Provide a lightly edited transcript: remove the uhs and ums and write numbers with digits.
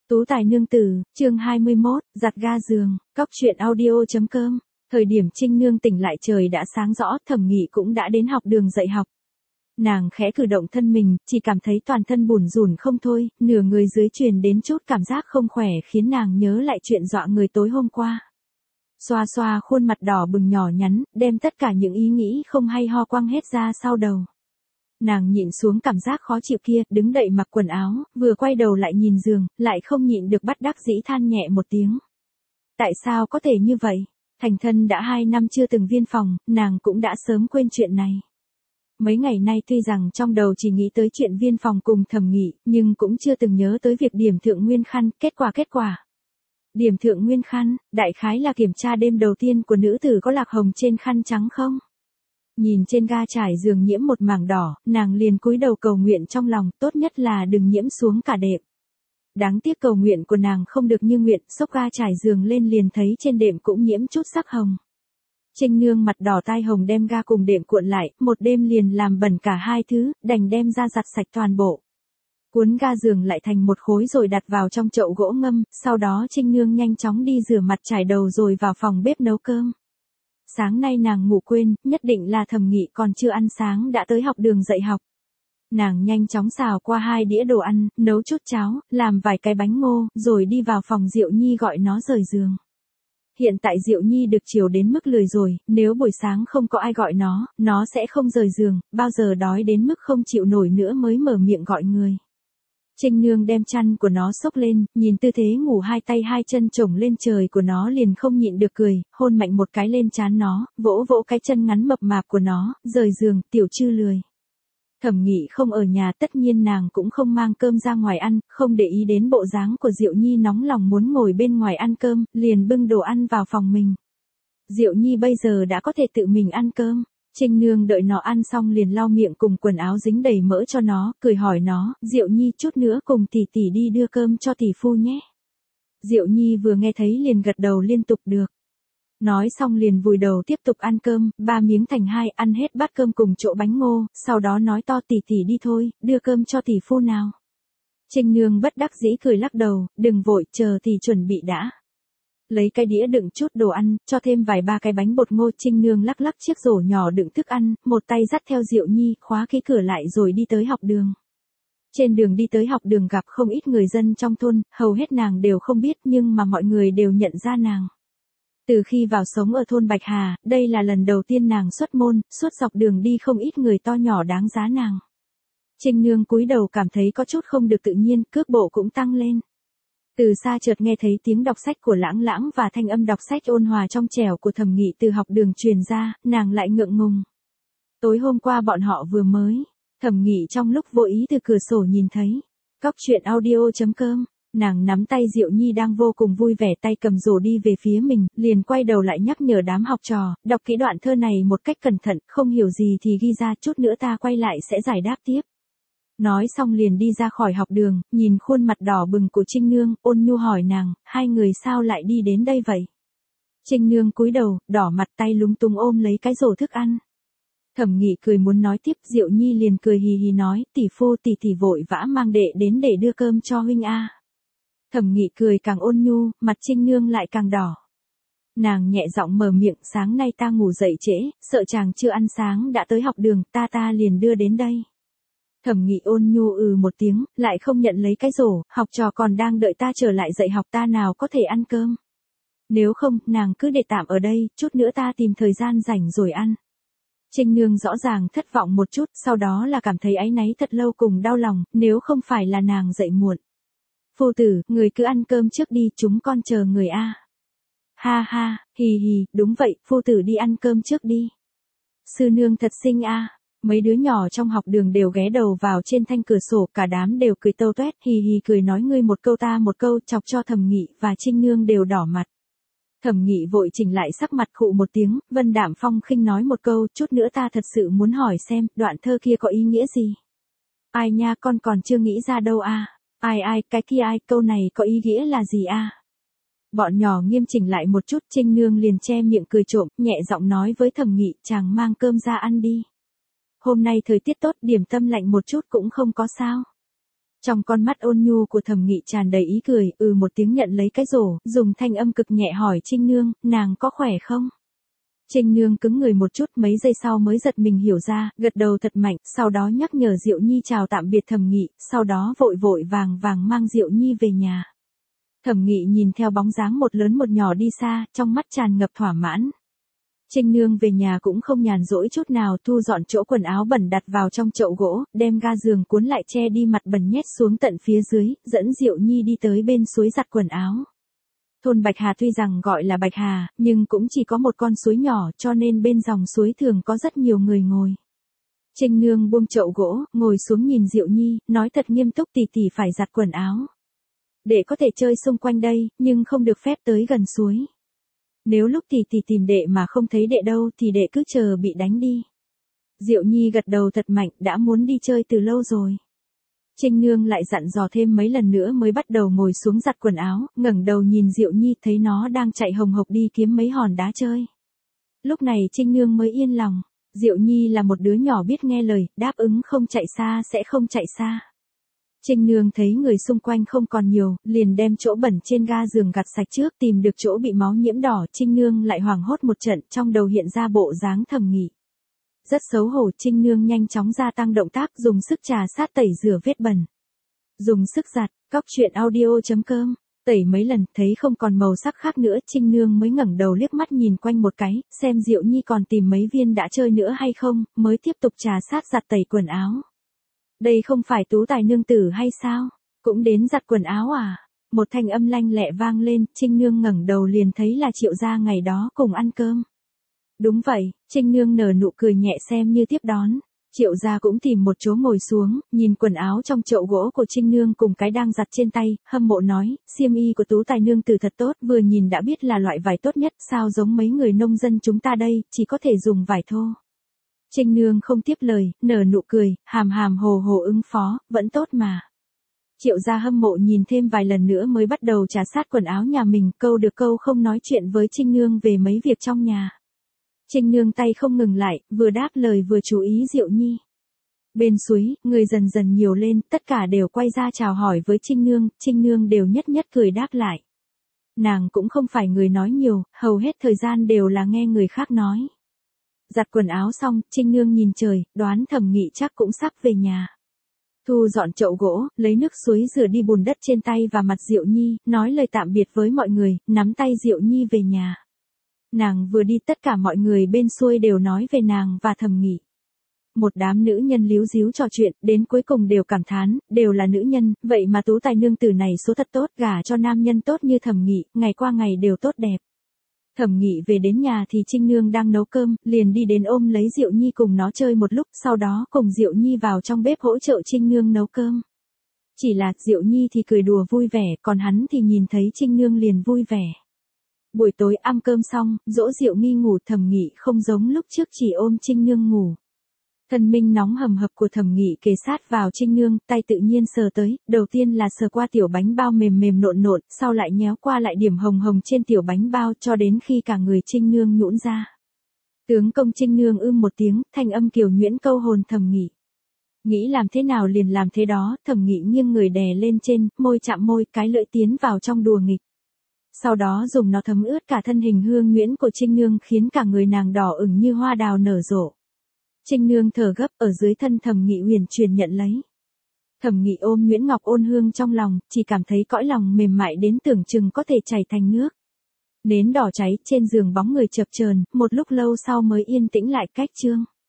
Tú tài nương tử, chương 21, giặt ga giường, cóc truyện audio.com. Thời điểm Trinh Nương tỉnh lại trời đã sáng rõ, Thẩm Nghị cũng đã đến học đường dạy học. Nàng khẽ cử động thân mình, chỉ cảm thấy toàn thân bủn rủn không thôi, nửa người dưới truyền đến chút cảm giác không khỏe khiến nàng nhớ lại chuyện dọa người tối hôm qua. Xoa xoa khuôn mặt đỏ bừng nhỏ nhắn, đem tất cả những ý nghĩ không hay ho quăng hết ra sau đầu. Nàng nhịn xuống cảm giác khó chịu kia, đứng dậy mặc quần áo, vừa quay đầu lại nhìn giường, lại không nhịn được bất đắc dĩ than nhẹ một tiếng. Tại sao có thể như vậy? Thành thân đã 2 năm chưa từng viên phòng, nàng cũng đã sớm quên chuyện này. Mấy ngày nay tuy rằng trong đầu chỉ nghĩ tới chuyện viên phòng cùng Thẩm Nghị, nhưng cũng chưa từng nhớ tới việc điểm thượng nguyên khăn, kết quả. Điểm thượng nguyên khăn, đại khái là kiểm tra đêm đầu tiên của nữ tử có lạc hồng trên khăn trắng không? Nhìn trên ga trải giường nhiễm một mảng đỏ, nàng liền cúi đầu cầu nguyện trong lòng, tốt nhất là đừng nhiễm xuống cả đệm. Đáng tiếc cầu nguyện của nàng không được như nguyện, xốc ga trải giường lên liền thấy trên đệm cũng nhiễm chút sắc hồng. Trinh Nương mặt đỏ tai hồng đem ga cùng đệm cuộn lại, một đêm liền làm bẩn cả hai thứ, đành đem ra giặt sạch toàn bộ. Cuốn ga giường lại thành một khối rồi đặt vào trong chậu gỗ ngâm, sau đó Trinh Nương nhanh chóng đi rửa mặt trải đầu rồi vào phòng bếp nấu cơm. Sáng nay nàng ngủ quên, nhất định là Thẩm Nghị còn chưa ăn sáng đã tới học đường dạy học. Nàng nhanh chóng xào qua 2 đĩa đồ ăn, nấu chút cháo, làm vài cái bánh ngô, rồi đi vào phòng Diệu Nhi gọi nó rời giường. Hiện tại Diệu Nhi được chiều đến mức lười rồi, nếu buổi sáng không có ai gọi nó sẽ không rời giường, bao giờ đói đến mức không chịu nổi nữa mới mở miệng gọi người. Trinh Nương đem chăn của nó xốc lên, nhìn tư thế ngủ 2 tay 2 chân chổng lên trời của nó liền không nhịn được cười, hôn mạnh một cái lên trán nó, vỗ vỗ cái chân ngắn mập mạp của nó, rời giường, tiểu chư lười. Thẩm Nghị không ở nhà, tất nhiên nàng cũng không mang cơm ra ngoài ăn, không để ý đến bộ dáng của Diệu Nhi nóng lòng muốn ngồi bên ngoài ăn cơm, liền bưng đồ ăn vào phòng mình. Diệu Nhi bây giờ đã có thể tự mình ăn cơm. Trinh Nương đợi nó ăn xong liền lau miệng cùng quần áo dính đầy mỡ cho nó, cười hỏi nó, Diệu Nhi chút nữa cùng tỷ tỷ đi đưa cơm cho tỷ phu nhé. Diệu Nhi vừa nghe thấy liền gật đầu liên tục được. Nói xong liền vùi đầu tiếp tục ăn cơm, 3 miếng thành 2, ăn hết bát cơm cùng chỗ bánh ngô, sau đó nói to tỷ tỷ đi thôi, đưa cơm cho tỷ phu nào. Trinh Nương bất đắc dĩ cười lắc đầu, đừng vội, chờ tỷ chuẩn bị đã. Lấy cái đĩa đựng chút đồ ăn, cho thêm vài 3 cái bánh bột ngô. Trinh Nương lắc lắc chiếc rổ nhỏ đựng thức ăn, một tay dắt theo Diệu Nhi, khóa cái cửa lại rồi đi tới học đường. Trên đường đi tới học đường gặp không ít người dân trong thôn, hầu hết nàng đều không biết nhưng mà mọi người đều nhận ra nàng. Từ khi vào sống ở thôn Bạch Hà, đây là lần đầu tiên nàng xuất môn, suốt dọc đường đi không ít người to nhỏ đáng giá nàng. Trinh Nương cúi đầu cảm thấy có chút không được tự nhiên, cước bộ cũng tăng lên. Từ xa chợt nghe thấy tiếng đọc sách của Lãng Lãng và thanh âm đọc sách ôn hòa trong trẻo của Thẩm Nghị từ học đường truyền ra, nàng lại ngượng ngùng. Tối hôm qua bọn họ vừa mới, Thẩm Nghị trong lúc vô ý từ cửa sổ nhìn thấy. Cóc truyện audio.com, nàng nắm tay Diệu Nhi đang vô cùng vui vẻ tay cầm rổ đi về phía mình, liền quay đầu lại nhắc nhở đám học trò, đọc kỹ đoạn thơ này một cách cẩn thận, không hiểu gì thì ghi ra, chút nữa ta quay lại sẽ giải đáp tiếp. Nói xong liền đi ra khỏi học đường, nhìn khuôn mặt đỏ bừng của Trinh Nương, ôn nhu hỏi nàng, hai người sao lại đi đến đây vậy? Trinh Nương cúi đầu, đỏ mặt tay lúng túng ôm lấy cái rổ thức ăn. Thẩm Nghị cười muốn nói tiếp, Diệu Nhi liền cười hì hì nói, tỷ phu tỷ tỷ vội vã mang đệ đến để đưa cơm cho huynh a. Thẩm Nghị cười càng ôn nhu, mặt Trinh Nương lại càng đỏ. Nàng nhẹ giọng mở miệng, sáng nay ta ngủ dậy trễ, sợ chàng chưa ăn sáng đã tới học đường, ta liền đưa đến đây. Thẩm Nghị ôn nhu một tiếng, lại không nhận lấy cái rổ, học trò còn đang đợi ta trở lại dạy học, ta nào có thể ăn cơm. Nếu không, nàng cứ để tạm ở đây, chút nữa ta tìm thời gian rảnh rồi ăn. Trinh Nương rõ ràng thất vọng một chút, sau đó là cảm thấy áy náy thật lâu cùng đau lòng, nếu không phải là nàng dậy muộn. Phu tử, người cứ ăn cơm trước đi, chúng con chờ người a. Ha ha, hì hì, đúng vậy, phu tử đi ăn cơm trước đi. Sư nương thật xinh a. Mấy đứa nhỏ trong học đường đều ghé đầu vào trên thanh cửa sổ, cả đám đều cười tâu toét, hì hì cười nói ngươi một câu ta một câu, chọc cho Thẩm Nghị và Trinh Nương đều đỏ mặt. Thẩm Nghị vội chỉnh lại sắc mặt khụ một tiếng, Vân Đạm Phong khinh nói một câu, chút nữa ta thật sự muốn hỏi xem, đoạn thơ kia có ý nghĩa gì? Ai nha, con còn chưa nghĩ ra đâu a. Ai, cái kia ai, câu này có ý nghĩa là gì a? Bọn nhỏ nghiêm chỉnh lại một chút, Trinh Nương liền che miệng cười trộm, nhẹ giọng nói với Thẩm Nghị, chàng mang cơm ra ăn đi. Hôm nay thời tiết tốt, điểm tâm lạnh một chút cũng không có sao. Trong con mắt ôn nhu của Thẩm Nghị tràn đầy ý cười, một tiếng nhận lấy cái rổ, dùng thanh âm cực nhẹ hỏi Trinh Nương, nàng có khỏe không? Trinh Nương cứng người một chút, mấy giây sau mới giật mình hiểu ra, gật đầu thật mạnh, sau đó nhắc nhở Diệu Nhi chào tạm biệt Thẩm Nghị, sau đó vội vội vàng vàng mang Diệu Nhi về nhà. Thẩm Nghị nhìn theo bóng dáng một lớn một nhỏ đi xa, trong mắt tràn ngập thỏa mãn. Trinh Nương về nhà cũng không nhàn rỗi chút nào, thu dọn chỗ quần áo bẩn đặt vào trong chậu gỗ, đem ga giường cuốn lại che đi mặt bẩn nhét xuống tận phía dưới, dẫn Diệu Nhi đi tới bên suối giặt quần áo. Thôn Bạch Hà tuy rằng gọi là Bạch Hà, nhưng cũng chỉ có một con suối nhỏ, cho nên bên dòng suối thường có rất nhiều người ngồi. Trinh Nương buông chậu gỗ, ngồi xuống nhìn Diệu Nhi, nói thật nghiêm túc, tỷ tỷ phải giặt quần áo. Đệ có thể chơi xung quanh đây, nhưng không được phép tới gần suối. Nếu lúc tỷ tỷ tìm đệ mà không thấy đệ đâu thì đệ cứ chờ bị đánh đi. Diệu Nhi gật đầu thật mạnh, đã muốn đi chơi từ lâu rồi. Trinh Nương lại dặn dò thêm mấy lần nữa mới bắt đầu ngồi xuống giặt quần áo, ngẩng đầu nhìn Diệu Nhi thấy nó đang chạy hồng hộc đi kiếm mấy hòn đá chơi. Lúc này Trinh Nương mới yên lòng, Diệu Nhi là một đứa nhỏ biết nghe lời, đáp ứng không chạy xa sẽ không chạy xa. Trinh Nương thấy người xung quanh không còn nhiều, liền đem chỗ bẩn trên ga giường gặt sạch trước, tìm được chỗ bị máu nhiễm đỏ, Trinh Nương lại hoảng hốt một trận, trong đầu hiện ra bộ dáng Thẩm Nghị. Rất xấu hổ, Trinh Nương nhanh chóng gia tăng động tác, dùng sức trà sát tẩy rửa vết bẩn. Dùng sức giặt, cóc.audio.com, tẩy mấy lần, thấy không còn màu sắc khác nữa, Trinh Nương mới ngẩng đầu liếc mắt nhìn quanh một cái, xem Diệu Nhi còn tìm mấy viên đã chơi nữa hay không, mới tiếp tục trà sát giặt tẩy quần áo. Đây không phải Tú Tài nương tử hay sao? Cũng đến giặt quần áo à? Một thanh âm lanh lẹ vang lên, Trinh Nương ngẩng đầu liền thấy là Triệu gia ngày đó cùng ăn cơm. Đúng vậy, Trinh Nương nở nụ cười nhẹ xem như tiếp đón. Triệu gia cũng tìm một chỗ ngồi xuống, nhìn quần áo trong chậu gỗ của Trinh Nương cùng cái đang giặt trên tay, hâm mộ nói, xiêm y của Tú Tài nương tử thật tốt, vừa nhìn đã biết là loại vải tốt nhất, sao giống mấy người nông dân chúng ta đây, chỉ có thể dùng vải thô. Trinh Nương không tiếp lời, nở nụ cười, hàm hàm hồ hồ ứng phó, vẫn tốt mà. Triệu gia hâm mộ nhìn thêm vài lần nữa mới bắt đầu trà sát quần áo nhà mình, câu được câu không nói chuyện với Trinh Nương về mấy việc trong nhà. Trinh Nương tay không ngừng lại, vừa đáp lời vừa chú ý Diệu Nhi. Bên suối, người dần dần nhiều lên, tất cả đều quay ra chào hỏi với Trinh Nương đều nhất nhất cười đáp lại. Nàng cũng không phải người nói nhiều, hầu hết thời gian đều là nghe người khác nói. Giặt quần áo xong, Trinh Nương nhìn trời, đoán Thẩm Nghị chắc cũng sắp về nhà. Thu dọn chậu gỗ, lấy nước suối rửa đi bùn đất trên tay và mặt Diệu Nhi, nói lời tạm biệt với mọi người, nắm tay Diệu Nhi về nhà. Nàng vừa đi tất cả mọi người bên xuôi đều nói về nàng và Thẩm Nghị. Một đám nữ nhân líu díu trò chuyện, đến cuối cùng đều cảm thán, đều là nữ nhân, vậy mà Tú Tài nương tử này số thật tốt, gả cho nam nhân tốt như Thẩm Nghị, ngày qua ngày đều tốt đẹp. Thẩm Nghị về đến nhà thì Trinh Nương đang nấu cơm, liền đi đến ôm lấy Diệu Nhi cùng nó chơi một lúc, sau đó cùng Diệu Nhi vào trong bếp hỗ trợ Trinh Nương nấu cơm. Chỉ là Diệu Nhi thì cười đùa vui vẻ, còn hắn thì nhìn thấy Trinh Nương liền vui vẻ. Buổi tối ăn cơm xong, dỗ Diệu Nhi ngủ, Thẩm Nghị không giống lúc trước chỉ ôm Trinh Nương ngủ. Thân minh nóng hầm hập của Thẩm Nghị kề sát vào Trinh Nương, tay tự nhiên sờ tới, đầu tiên là sờ qua tiểu bánh bao mềm mềm nộn nộn, sau lại nhéo qua lại điểm hồng hồng trên tiểu bánh bao cho đến khi cả người Trinh Nương nhũn ra. Tướng công Trinh Nương một tiếng, thanh âm kiều nhuyễn câu hồn Thẩm Nghị. Nghĩ làm thế nào liền làm thế đó, Thẩm Nghị nghiêng người đè lên trên, môi chạm môi, cái lưỡi tiến vào trong đùa nghịch. Sau đó dùng nó thấm ướt cả thân hình hương nhuyễn của Trinh Nương khiến cả người nàng đỏ ửng như hoa đào nở rộ. Trinh Nương thở gấp ở dưới thân Thẩm Nghị huyền truyền nhận lấy. Thẩm Nghị ôm nhuyễn ngọc ôn hương trong lòng, chỉ cảm thấy cõi lòng mềm mại đến tưởng chừng có thể chảy thành nước. Nến đỏ cháy trên giường bóng người chập chờn, một lúc lâu sau mới yên tĩnh lại cách chương.